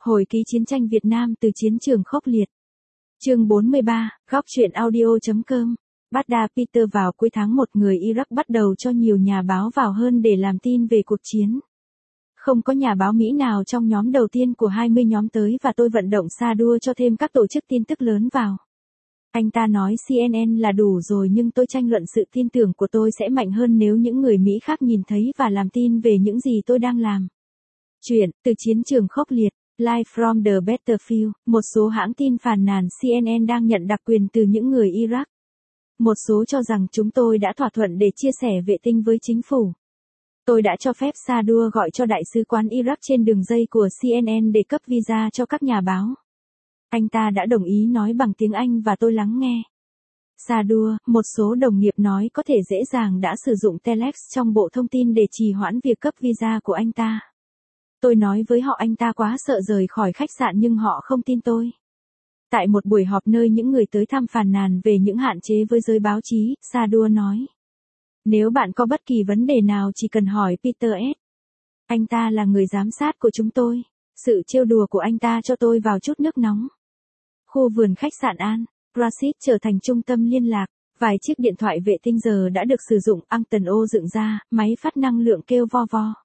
Hồi ký chiến tranh Việt Nam từ chiến trường khốc liệt. Chương 43, góc truyện audio.com. Baghdad Peter vào cuối tháng 1 người Iraq bắt đầu cho nhiều nhà báo vào hơn để làm tin về cuộc chiến. Không có nhà báo Mỹ nào trong nhóm đầu tiên của 20 nhóm tới và tôi vận động Sadua cho thêm các tổ chức tin tức lớn vào. Anh ta nói CNN là đủ rồi nhưng tôi tranh luận sự tin tưởng của tôi sẽ mạnh hơn nếu những người Mỹ khác nhìn thấy và làm tin về những gì tôi đang làm. Chuyện, từ chiến trường khốc liệt. Live from the battlefield, một số hãng tin phàn nàn CNN đang nhận đặc quyền từ những người Iraq. Một số cho rằng chúng tôi đã thỏa thuận để chia sẻ vệ tinh với chính phủ. Tôi đã cho phép Sadua gọi cho đại sứ quán Iraq trên đường dây của CNN để cấp visa cho các nhà báo. Anh ta đã đồng ý nói bằng tiếng Anh và tôi lắng nghe. Sadua, một số đồng nghiệp nói có thể dễ dàng đã sử dụng telex trong bộ thông tin để trì hoãn việc cấp visa của anh ta. Tôi nói với họ anh ta quá sợ rời khỏi khách sạn nhưng họ không tin tôi. Tại một buổi họp nơi những người tới thăm phàn nàn về những hạn chế với giới báo chí, Sadua nói. Nếu bạn có bất kỳ vấn đề nào chỉ cần hỏi Peter S. Anh ta là người giám sát của chúng tôi. Sự trêu đùa của anh ta cho tôi vào chút nước nóng. Khu vườn khách sạn Al Rashid trở thành trung tâm liên lạc. Vài chiếc điện thoại vệ tinh giờ đã được sử dụng, anten ô dựng ra, máy phát năng lượng kêu vo vo.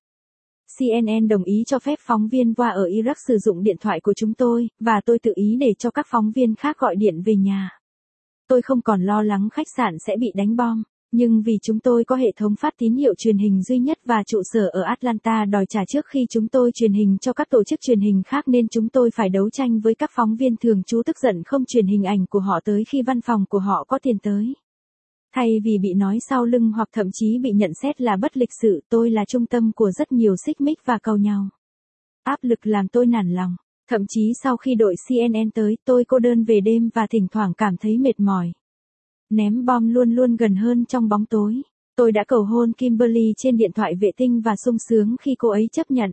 CNN đồng ý cho phép phóng viên qua ở Iraq sử dụng điện thoại của chúng tôi, và tôi tự ý để cho các phóng viên khác gọi điện về nhà. Tôi không còn lo lắng khách sạn sẽ bị đánh bom, nhưng vì chúng tôi có hệ thống phát tín hiệu truyền hình duy nhất và trụ sở ở Atlanta đòi trả trước khi chúng tôi truyền hình cho các tổ chức truyền hình khác nên chúng tôi phải đấu tranh với các phóng viên thường trú tức giận không truyền hình ảnh của họ tới khi văn phòng của họ có tiền tới. Thay vì bị nói sau lưng hoặc thậm chí bị nhận xét là bất lịch sự, tôi là trung tâm của rất nhiều xích mích và càu nhàu. Áp lực làm tôi nản lòng. Thậm chí sau khi đội CNN tới, tôi cô đơn về đêm và thỉnh thoảng cảm thấy mệt mỏi. Ném bom luôn luôn gần hơn trong bóng tối. Tôi đã cầu hôn Kimberly trên điện thoại vệ tinh và sung sướng khi cô ấy chấp nhận.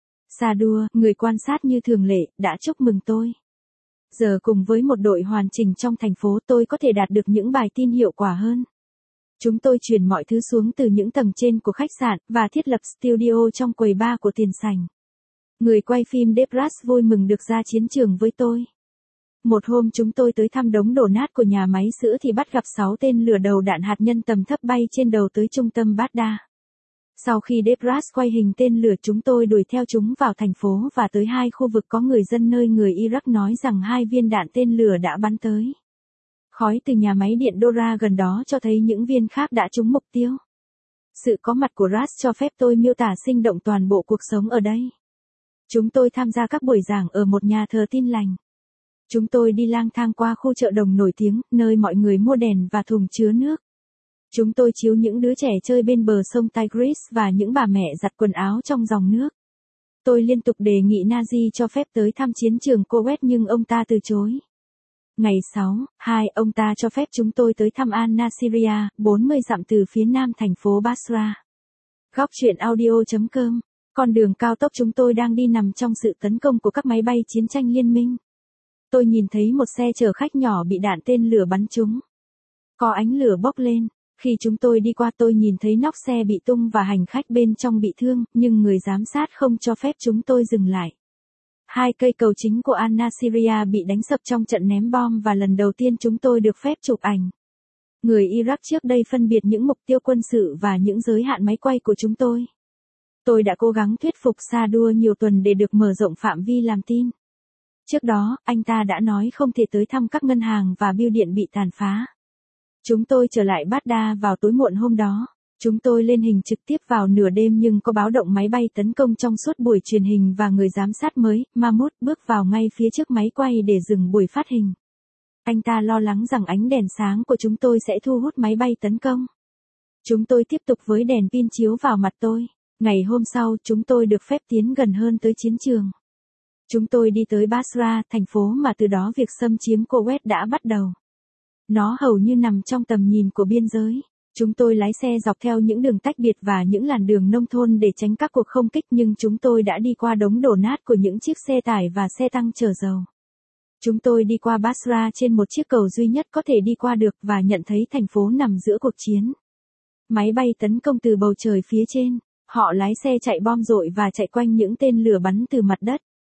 Sadua, người quan sát như thường lệ, đã chúc mừng tôi. Giờ cùng với một đội hoàn chỉnh trong thành phố tôi có thể đạt được những bài tin hiệu quả hơn. Chúng tôi chuyển mọi thứ xuống từ những tầng trên của khách sạn và thiết lập studio trong quầy bar của tiền sảnh. Người quay phim Debras vui mừng được ra chiến trường với tôi. Một hôm chúng tôi tới thăm đống đổ nát của nhà máy sữa thì bắt gặp 6 tên lửa đầu đạn hạt nhân tầm thấp bay trên đầu tới trung tâm Baghdad. Sau khi Debras quay hình tên lửa chúng tôi đuổi theo chúng vào thành phố và tới 2 khu vực có người dân nơi người Iraq nói rằng 2 viên đạn tên lửa đã bắn tới. Khói từ nhà máy điện Dora gần đó cho thấy những viên khác đã trúng mục tiêu. Sự có mặt của Ras cho phép tôi miêu tả sinh động toàn bộ cuộc sống ở đây. Chúng tôi tham gia các buổi giảng ở một nhà thờ Tin lành. Chúng tôi đi lang thang qua khu chợ đồng nổi tiếng, nơi mọi người mua đèn và thùng chứa nước. Chúng tôi chiếu những đứa trẻ chơi bên bờ sông Tigris và những bà mẹ giặt quần áo trong dòng nước. Tôi liên tục đề nghị Nazi cho phép tới thăm chiến trường Kuwait nhưng ông ta từ chối. Ngày 6/2, ông ta cho phép chúng tôi tới thăm Al-Nasiriyah, 40 dặm từ phía nam thành phố Basra. Góc truyện audio.com. Con đường cao tốc chúng tôi đang đi nằm trong sự tấn công của các máy bay chiến tranh liên minh. Tôi nhìn thấy một xe chở khách nhỏ bị đạn tên lửa bắn trúng. Có ánh lửa bốc lên. Khi chúng tôi đi qua tôi nhìn thấy nóc xe bị tung và hành khách bên trong bị thương, nhưng người giám sát không cho phép chúng tôi dừng lại. 2 cây cầu chính của Al-Nasiriyah bị đánh sập trong trận ném bom và lần đầu tiên chúng tôi được phép chụp ảnh. Người Iraq trước đây phân biệt những mục tiêu quân sự và những giới hạn máy quay của chúng tôi. Tôi đã cố gắng thuyết phục Sadua nhiều tuần để được mở rộng phạm vi làm tin. Trước đó, anh ta đã nói không thể tới thăm các ngân hàng và bưu điện bị tàn phá. Chúng tôi trở lại Baghdad vào tối muộn hôm đó. Chúng tôi lên hình trực tiếp vào nửa đêm nhưng có báo động máy bay tấn công trong suốt buổi truyền hình và người giám sát mới, Mahmoud, bước vào ngay phía trước máy quay để dừng buổi phát hình. Anh ta lo lắng rằng ánh đèn sáng của chúng tôi sẽ thu hút máy bay tấn công. Chúng tôi tiếp tục với đèn pin chiếu vào mặt tôi. Ngày hôm sau, chúng tôi được phép tiến gần hơn tới chiến trường. Chúng tôi đi tới Basra, thành phố mà từ đó việc xâm chiếm Kuwait đã bắt đầu. Nó hầu như nằm trong tầm nhìn của biên giới. Chúng tôi lái xe dọc theo những đường tách biệt và những làn đường nông thôn để tránh các cuộc không kích nhưng chúng tôi đã đi qua đống đổ nát của những chiếc xe tải và xe tăng chở dầu. Chúng tôi đi qua Basra trên một chiếc cầu duy nhất có thể đi qua được và nhận thấy thành phố nằm giữa cuộc chiến. Máy bay tấn công từ bầu trời phía trên. Họ lái xe chạy bom dội và chạy quanh những tên lửa bắn từ mặt đất.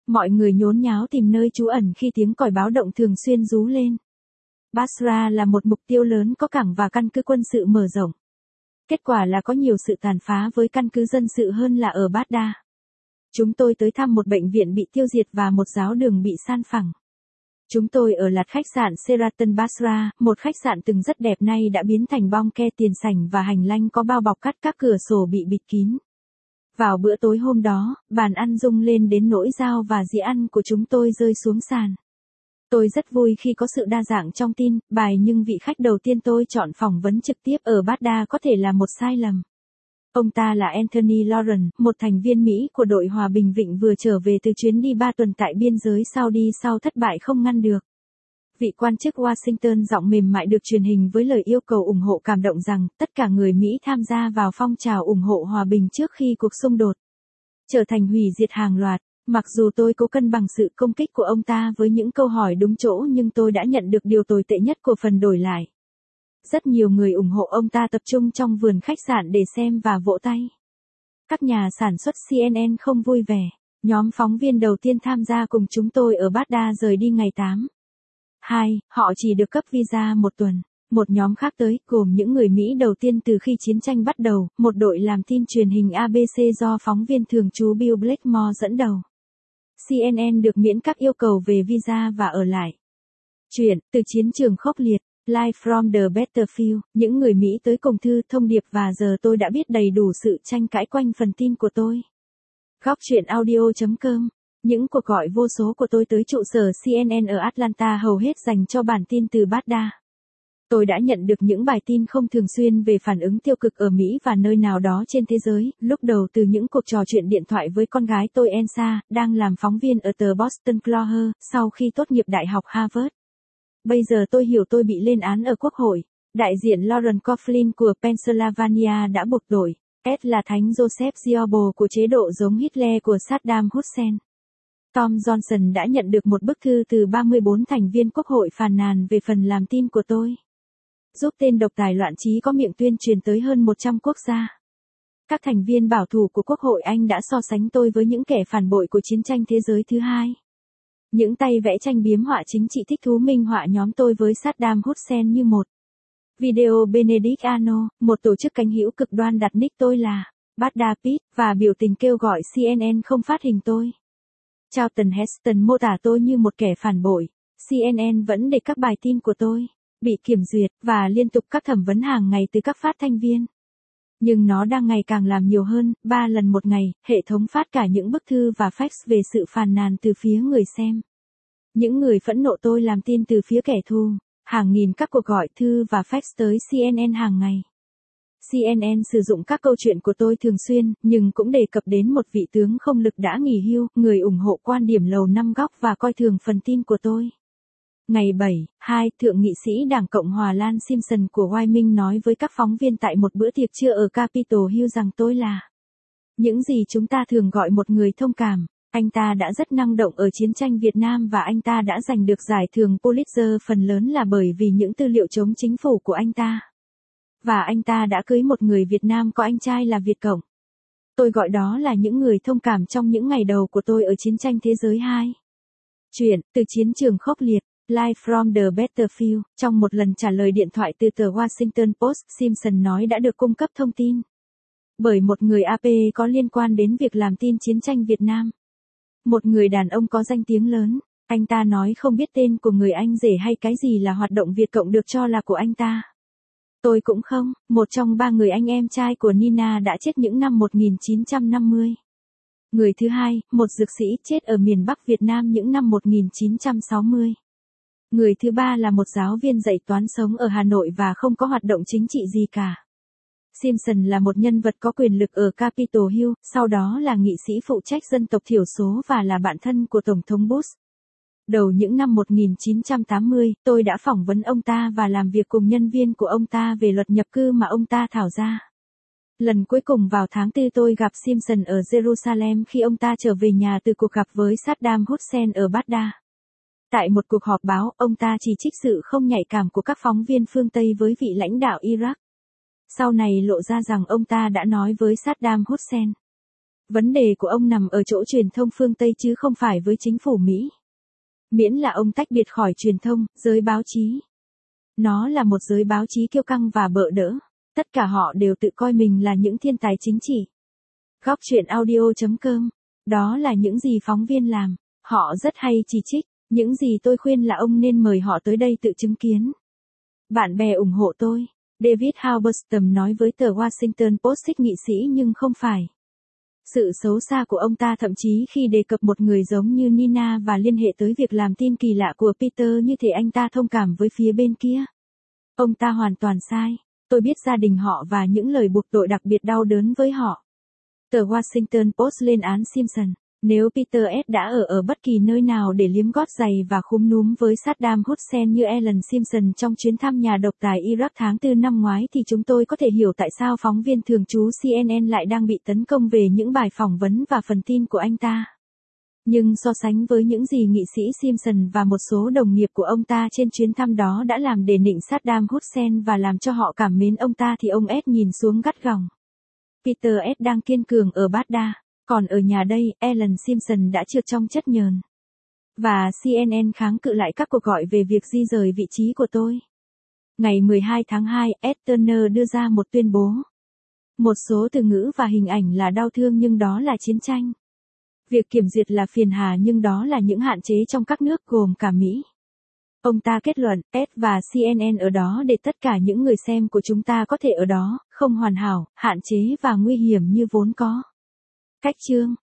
Mọi người nhốn nháo tìm nơi trú ẩn khi tiếng còi báo động thường xuyên rú lên. Basra là một mục tiêu lớn có cảng và căn cứ quân sự mở rộng. Kết quả là có nhiều sự tàn phá với căn cứ dân sự hơn là ở Baghdad. Chúng tôi tới thăm một bệnh viện bị tiêu diệt và một giáo đường bị san phẳng. Chúng tôi ở lạt khách sạn Sheraton Basra, một khách sạn từng rất đẹp nay đã biến thành bong ke tiền sảnh và hành lang có bao bọc cắt các cửa sổ bị bịt kín. Vào bữa tối hôm đó, bàn ăn rung lên đến nỗi dao và dĩa ăn của chúng tôi rơi xuống sàn. Tôi rất vui khi có sự đa dạng trong tin, bài nhưng vị khách đầu tiên tôi chọn phỏng vấn trực tiếp ở Baghdad có thể là một sai lầm. Ông ta là Anthony Lauren, một thành viên Mỹ của đội hòa bình Vịnh vừa trở về từ chuyến đi 3 tuần tại biên giới Saudi sau thất bại không ngăn được. Vị quan chức Washington giọng mềm mại được truyền hình với lời yêu cầu ủng hộ cảm động rằng tất cả người Mỹ tham gia vào phong trào ủng hộ hòa bình trước khi cuộc xung đột trở thành hủy diệt hàng loạt. Mặc dù tôi cố cân bằng sự công kích của ông ta với những câu hỏi đúng chỗ nhưng tôi đã nhận được điều tồi tệ nhất của phần đổi lại. Rất nhiều người ủng hộ ông ta tập trung trong vườn khách sạn để xem và vỗ tay. Các nhà sản xuất CNN không vui vẻ. Nhóm phóng viên đầu tiên tham gia cùng chúng tôi ở Baghdad rời đi ngày 8/2, họ chỉ được cấp visa một tuần. Một nhóm khác tới, gồm những người Mỹ đầu tiên từ khi chiến tranh bắt đầu, một đội làm tin truyền hình ABC do phóng viên thường trú Bill Blackmore dẫn đầu. CNN được miễn các yêu cầu về visa và ở lại. Chuyển từ chiến trường khốc liệt, Live from the Battlefield, những người Mỹ tới cùng thư thông điệp và giờ tôi đã biết đầy đủ sự tranh cãi quanh phần tin của tôi. Góc truyện audio.com. Những cuộc gọi vô số của tôi tới trụ sở CNN ở Atlanta hầu hết dành cho bản tin từ Baghdad. Tôi đã nhận được những bài tin không thường xuyên về phản ứng tiêu cực ở Mỹ và nơi nào đó trên thế giới, lúc đầu từ những cuộc trò chuyện điện thoại với con gái tôi Elsa, đang làm phóng viên ở tờ Boston Globe, sau khi tốt nghiệp Đại học Harvard. Bây giờ tôi hiểu tôi bị lên án ở Quốc hội. Đại diện Lauren Coughlin của Pennsylvania đã buộc tội. S là thánh Joseph Goebbels của chế độ giống Hitler của Saddam Hussein. Tom Johnson đã nhận được một bức thư từ 34 thành viên Quốc hội phàn nàn về phần làm tin của tôi. Giúp tên độc tài loạn trí có miệng tuyên truyền tới hơn 100 quốc gia. Các thành viên bảo thủ của Quốc hội Anh đã so sánh tôi với những kẻ phản bội của chiến tranh thế giới thứ hai. Những tay vẽ tranh biếm họa chính trị thích thú minh họa nhóm tôi với Saddam Hussein như một video Benedict Arnold, một tổ chức cánh hữu cực đoan đặt nick tôi là Baghdad Pete, và biểu tình kêu gọi CNN không phát hình tôi. Charlton Heston mô tả tôi như một kẻ phản bội. CNN vẫn để các bài tin của tôi bị kiểm duyệt và liên tục các thẩm vấn hàng ngày từ các phát thanh viên. Nhưng nó đang ngày càng làm nhiều hơn, 3 lần một ngày, hệ thống phát cả những bức thư và fax về sự phàn nàn từ phía người xem. Những người phẫn nộ tôi làm tin từ phía kẻ thù, hàng nghìn các cuộc gọi thư và fax tới CNN hàng ngày. CNN sử dụng các câu chuyện của tôi thường xuyên, nhưng cũng đề cập đến một vị tướng không lực đã nghỉ hưu, người ủng hộ quan điểm lầu năm góc và coi thường phần tin của tôi. Ngày 7/2, Thượng nghị sĩ Đảng Cộng hòa Lan Simpson của Wyoming nói với các phóng viên tại một bữa tiệc trưa ở Capitol Hill rằng tôi là những gì chúng ta thường gọi một người thông cảm. Anh ta đã rất năng động ở chiến tranh Việt Nam và anh ta đã giành được giải thưởng Pulitzer phần lớn là bởi vì những tư liệu chống chính phủ của anh ta. Và anh ta đã cưới một người Việt Nam có anh trai là Việt Cộng. Tôi gọi đó là những người thông cảm trong những ngày đầu của tôi ở chiến tranh thế giới 2. Chuyển từ chiến trường khốc liệt. Live from the Battlefield, trong một lần trả lời điện thoại từ tờ Washington Post, Simpson nói đã được cung cấp thông tin bởi một người AP có liên quan đến việc làm tin chiến tranh Việt Nam. Một người đàn ông có danh tiếng lớn, anh ta nói không biết tên của người anh rể hay cái gì là hoạt động Việt Cộng được cho là của anh ta. Tôi cũng không, một trong 3 người anh em trai của Nina đã chết những năm 1950. Người thứ hai, một dược sĩ, chết ở miền Bắc Việt Nam những năm 1960. Người thứ ba là một giáo viên dạy toán sống ở Hà Nội và không có hoạt động chính trị gì cả. Simpson là một nhân vật có quyền lực ở Capitol Hill, sau đó là nghị sĩ phụ trách dân tộc thiểu số và là bạn thân của Tổng thống Bush. Đầu những năm 1980, tôi đã phỏng vấn ông ta và làm việc cùng nhân viên của ông ta về luật nhập cư mà ông ta thảo ra. Lần cuối cùng vào tháng 4 tôi gặp Simpson ở Jerusalem khi ông ta trở về nhà từ cuộc gặp với Saddam Hussein ở Baghdad. Tại một cuộc họp báo, ông ta chỉ trích sự không nhạy cảm của các phóng viên phương Tây với vị lãnh đạo Iraq. Sau này lộ ra rằng ông ta đã nói với Saddam Hussein Vấn đề của ông nằm ở chỗ truyền thông phương Tây chứ không phải với chính phủ Mỹ. Miễn là ông tách biệt khỏi truyền thông, giới báo chí. Nó là một giới báo chí kiêu căng và bợ đỡ. Tất cả họ đều tự coi mình là những thiên tài chính trị. Góc chuyện audio.com. Đó là những gì phóng viên làm. Họ rất hay chỉ trích. Những gì tôi khuyên là ông nên mời họ tới đây tự chứng kiến. Bạn bè ủng hộ tôi. David Halberstam nói với tờ Washington Post nghị sĩ nhưng không phải. Sự xấu xa của ông ta thậm chí khi đề cập một người giống như Nina và liên hệ tới việc làm tin kỳ lạ của Peter như thể anh ta thông cảm với phía bên kia. Ông ta hoàn toàn sai. Tôi biết gia đình họ và những lời buộc tội đặc biệt đau đớn với họ. Tờ Washington Post lên án Simpson. Nếu Peter S. đã ở bất kỳ nơi nào để liếm gót giày và khúm núm với Saddam Hussein như Alan Simpson trong chuyến thăm nhà độc tài Iraq tháng 4 năm ngoái thì chúng tôi có thể hiểu tại sao phóng viên thường trú CNN lại đang bị tấn công về những bài phỏng vấn và phần tin của anh ta. Nhưng so sánh với những gì nghị sĩ Simpson và một số đồng nghiệp của ông ta trên chuyến thăm đó đã làm để nịnh Saddam Hussein và làm cho họ cảm mến ông ta thì ông S. nhìn xuống gắt gỏng. Peter S. đang kiên cường ở Baghdad. Còn ở nhà đây, Alan Simpson đã trượt trong chất nhờn. Và CNN kháng cự lại các cuộc gọi về việc di rời vị trí của tôi. Ngày 12 tháng 2, Ed Turner đưa ra một tuyên bố. Một số từ ngữ và hình ảnh là đau thương nhưng đó là chiến tranh. Việc kiểm duyệt là phiền hà nhưng đó là những hạn chế trong các nước gồm cả Mỹ. Ông ta kết luận, Ed và CNN ở đó để tất cả những người xem của chúng ta có thể ở đó, không hoàn hảo, hạn chế và nguy hiểm như vốn có. Cách chương